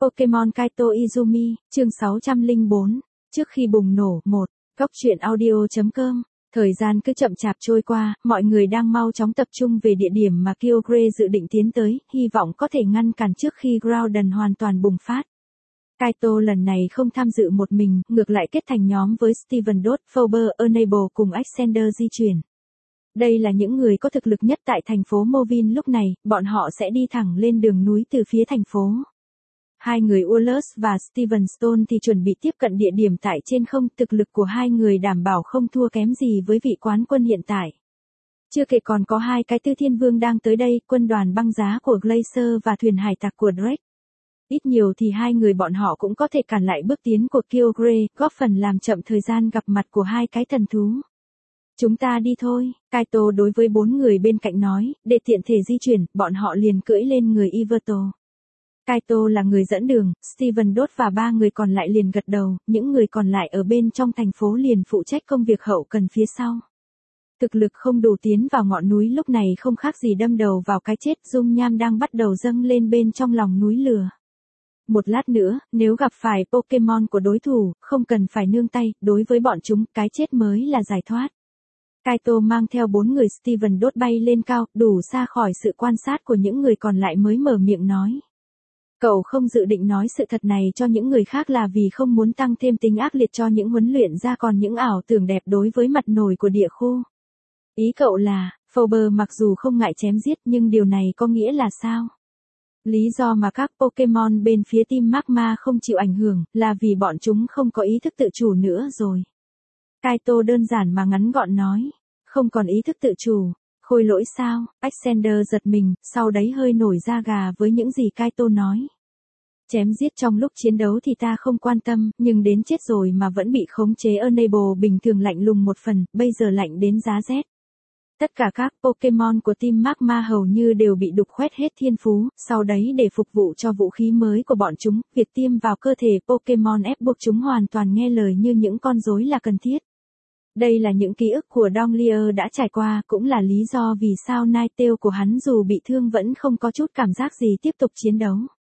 Pokemon Kaito Izumi, chương 604. Trước khi bùng nổ, 1. Góc truyện audio.com. Thời gian cứ chậm chạp trôi qua, mọi người đang mau chóng tập trung về địa điểm mà Kyogre dự định tiến tới, hy vọng có thể ngăn cản trước khi Groudon hoàn toàn bùng phát. Kaito lần này không tham dự một mình, ngược lại kết thành nhóm với Steven Dot, Faber, Enable cùng Alexander di chuyển. Đây là những người có thực lực nhất tại thành phố Movin lúc này, bọn họ sẽ đi thẳng lên đường núi từ phía thành phố. Hai người Wallace và Steven Stone thì chuẩn bị tiếp cận địa điểm tại trên không, thực lực của hai người đảm bảo không thua kém gì với vị quán quân hiện tại. Chưa kể còn có hai cái Tư Thiên Vương đang tới đây, quân đoàn băng giá của Glacier và thuyền hải tặc của Drake. Ít nhiều thì hai người bọn họ cũng có thể cản lại bước tiến của Kyogre, góp phần làm chậm thời gian gặp mặt của hai cái thần thú. Chúng ta đi thôi, Kaito đối với bốn người bên cạnh nói, để tiện thể di chuyển, bọn họ liền cưỡi lên người Yveltal. Kaito là người dẫn đường, Steven Dot và ba người còn lại liền gật đầu, những người còn lại ở bên trong thành phố liền phụ trách công việc hậu cần phía sau. Thực lực không đủ tiến vào ngọn núi lúc này không khác gì đâm đầu vào cái chết, dung nham đang bắt đầu dâng lên bên trong lòng núi lửa. Một lát nữa, nếu gặp phải Pokemon của đối thủ, không cần phải nương tay, đối với bọn chúng, cái chết mới là giải thoát. Kaito mang theo bốn người Steven Dot bay lên cao, đủ xa khỏi sự quan sát của những người còn lại mới mở miệng nói. Cậu không dự định nói sự thật này cho những người khác là vì không muốn tăng thêm tính ác liệt cho những huấn luyện ra còn những ảo tưởng đẹp đối với mặt nổi của địa khu. Ý cậu là, Faber mặc dù không ngại chém giết nhưng điều này có nghĩa là sao? Lý do mà các Pokemon bên phía team Magma không chịu ảnh hưởng là vì bọn chúng không có ý thức tự chủ nữa rồi. Kaito đơn giản mà ngắn gọn nói, không còn ý thức tự chủ. Khôi lỗi sao? Alexander giật mình, sau đấy hơi nổi da gà với những gì Kaito nói. Chém giết trong lúc chiến đấu thì ta không quan tâm, nhưng đến chết rồi mà vẫn bị khống chế Enable bình thường lạnh lùng một phần, bây giờ lạnh đến giá rét. Tất cả các Pokemon của team Magma hầu như đều bị đục khoét hết thiên phú, sau đấy để phục vụ cho vũ khí mới của bọn chúng, việc tiêm vào cơ thể Pokemon ép buộc chúng hoàn toàn nghe lời như những con rối là cần thiết. Đây là những ký ức của Donglier đã trải qua, cũng là lý do vì sao Ninetale của hắn dù bị thương vẫn không có chút cảm giác gì tiếp tục chiến đấu.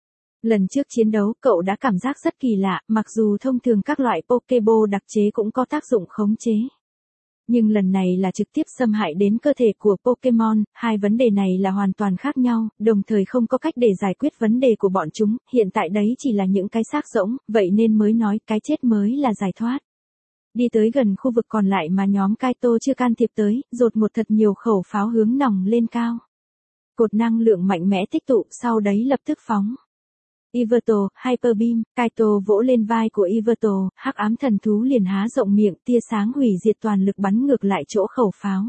Lần trước chiến đấu, cậu đã cảm giác rất kỳ lạ, mặc dù thông thường các loại Pokeball đặc chế cũng có tác dụng khống chế. Nhưng lần này là trực tiếp xâm hại đến cơ thể của Pokemon, hai vấn đề này là hoàn toàn khác nhau, đồng thời không có cách để giải quyết vấn đề của bọn chúng, hiện tại đấy chỉ là những cái xác rỗng, vậy nên mới nói cái chết mới là giải thoát. Đi tới gần khu vực còn lại mà nhóm Kaito chưa can thiệp tới, dột một thật nhiều khẩu pháo hướng nòng lên cao. Cột năng lượng mạnh mẽ tích tụ, sau đấy lập tức phóng. Yveltal, Hyper Beam, Kaito vỗ lên vai của Yveltal, hắc ám thần thú liền há rộng miệng, tia sáng hủy diệt toàn lực bắn ngược lại chỗ khẩu pháo.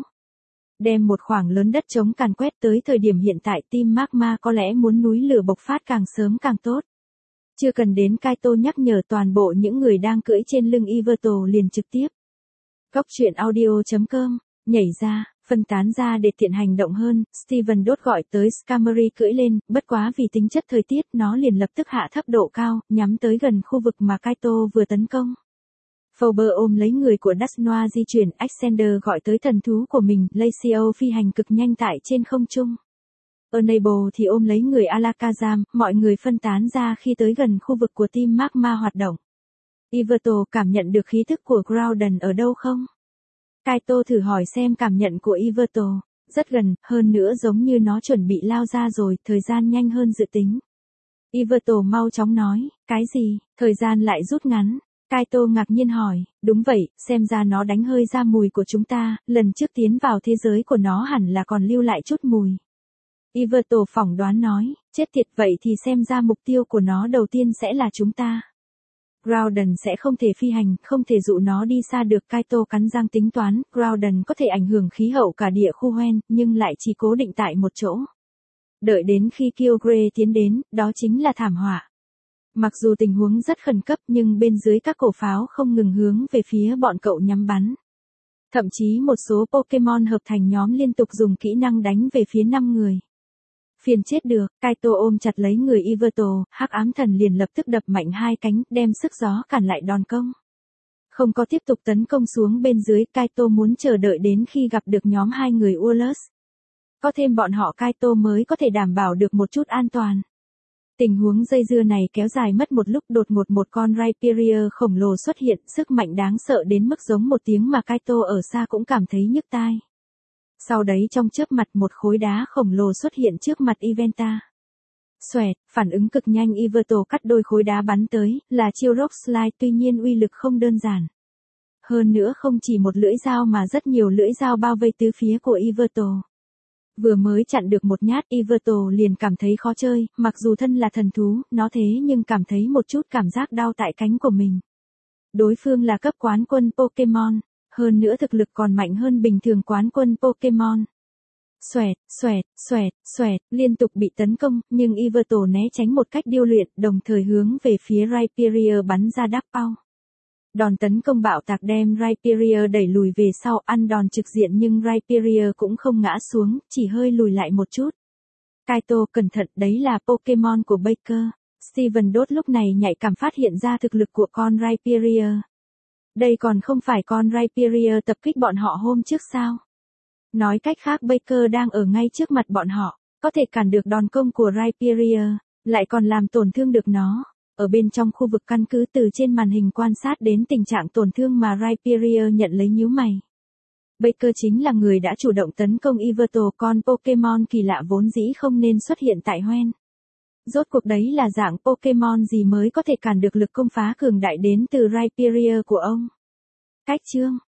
Đem một khoảng lớn đất trống càn quét tới thời điểm hiện tại team Magma có lẽ muốn núi lửa bộc phát càng sớm càng tốt. Chưa cần đến Kaito nhắc nhở toàn bộ những người đang cưỡi trên lưng Yveltal liền trực tiếp. Góc truyện audio.com, nhảy ra, phân tán ra để tiện hành động hơn, Steven Dot gọi tới Skarmory cưỡi lên, bất quá vì tính chất thời tiết nó liền lập tức hạ thấp độ cao, nhắm tới gần khu vực mà Kaito vừa tấn công. Faber ôm lấy người của Dusknoir di chuyển, Alexander gọi tới thần thú của mình, Glacier phi hành cực nhanh tại trên không trung. Enable thì ôm lấy người Alakazam, mọi người phân tán ra khi tới gần khu vực của team Magma hoạt động. Yveltal cảm nhận được khí thức của Groudon ở đâu không? Kaito thử hỏi xem cảm nhận của Yveltal, rất gần, hơn nữa giống như nó chuẩn bị lao ra rồi, thời gian nhanh hơn dự tính. Yveltal mau chóng nói, cái gì, thời gian lại rút ngắn. Kaito ngạc nhiên hỏi, đúng vậy, xem ra nó đánh hơi ra mùi của chúng ta, lần trước tiến vào thế giới của nó hẳn là còn lưu lại chút mùi. Yveltal phỏng đoán nói, chết tiệt vậy thì xem ra mục tiêu của nó đầu tiên sẽ là chúng ta. Groudon sẽ không thể phi hành, không thể dụ nó đi xa được, Kaito cắn răng tính toán, Groudon có thể ảnh hưởng khí hậu cả địa khu Hoenn, nhưng lại chỉ cố định tại một chỗ. Đợi đến khi Kyogre tiến đến, đó chính là thảm họa. Mặc dù tình huống rất khẩn cấp nhưng bên dưới các cổ pháo không ngừng hướng về phía bọn cậu nhắm bắn. Thậm chí một số Pokemon hợp thành nhóm liên tục dùng kỹ năng đánh về phía 5 người. Phiền chết được, Kaito ôm chặt lấy người Yveltal, hắc ám thần liền lập tức đập mạnh hai cánh, đem sức gió cản lại đòn công. Không có tiếp tục tấn công xuống bên dưới, Kaito muốn chờ đợi đến khi gặp được nhóm hai người Wallace. Có thêm bọn họ Kaito mới có thể đảm bảo được một chút an toàn. Tình huống dây dưa này kéo dài mất một lúc, đột ngột một con Rhyperior khổng lồ xuất hiện, sức mạnh đáng sợ đến mức giống một tiếng mà Kaito ở xa cũng cảm thấy nhức tai. Sau đấy trong chớp mặt một khối đá khổng lồ xuất hiện trước mặt Iventa. Xoẹt, phản ứng cực nhanh Iverto cắt đôi khối đá bắn tới, là chiêu Rock Slide, tuy nhiên uy lực không đơn giản. Hơn nữa không chỉ một lưỡi dao mà rất nhiều lưỡi dao bao vây tứ phía của Iverto. Vừa mới chặn được một nhát Iverto liền cảm thấy khó chơi, mặc dù thân là thần thú, nó thế nhưng cảm thấy một chút cảm giác đau tại cánh của mình. Đối phương là cấp quán quân Pokemon, hơn nữa thực lực còn mạnh hơn bình thường quán quân Pokemon. Xoẹt, xoẹt, xoẹt, xoẹt, liên tục bị tấn công, nhưng Iverto né tránh một cách điêu luyện, đồng thời hướng về phía Rhyperior bắn ra đáp bao. Đòn tấn công bạo tạc đem Rhyperior đẩy lùi về sau, ăn đòn trực diện nhưng Rhyperior cũng không ngã xuống, chỉ hơi lùi lại một chút. Kaito, cẩn thận, đấy là Pokemon của Baker. Steven Đốt lúc này nhạy cảm phát hiện ra thực lực của con Rhyperior. Đây còn không phải con Rhyperior tập kích bọn họ hôm trước sao? Nói cách khác Baker đang ở ngay trước mặt bọn họ, có thể cản được đòn công của Rhyperior, lại còn làm tổn thương được nó. Ở bên trong khu vực căn cứ, từ trên màn hình quan sát đến tình trạng tổn thương mà Rhyperior nhận lấy, nhíu mày. Baker chính là người đã chủ động tấn công Iverto, con Pokemon kỳ lạ vốn dĩ không nên xuất hiện tại Hoenn. Rốt cuộc đấy là dạng Pokemon gì mới có thể cản được lực công phá cường đại đến từ Rhyperior của ông? Cách chương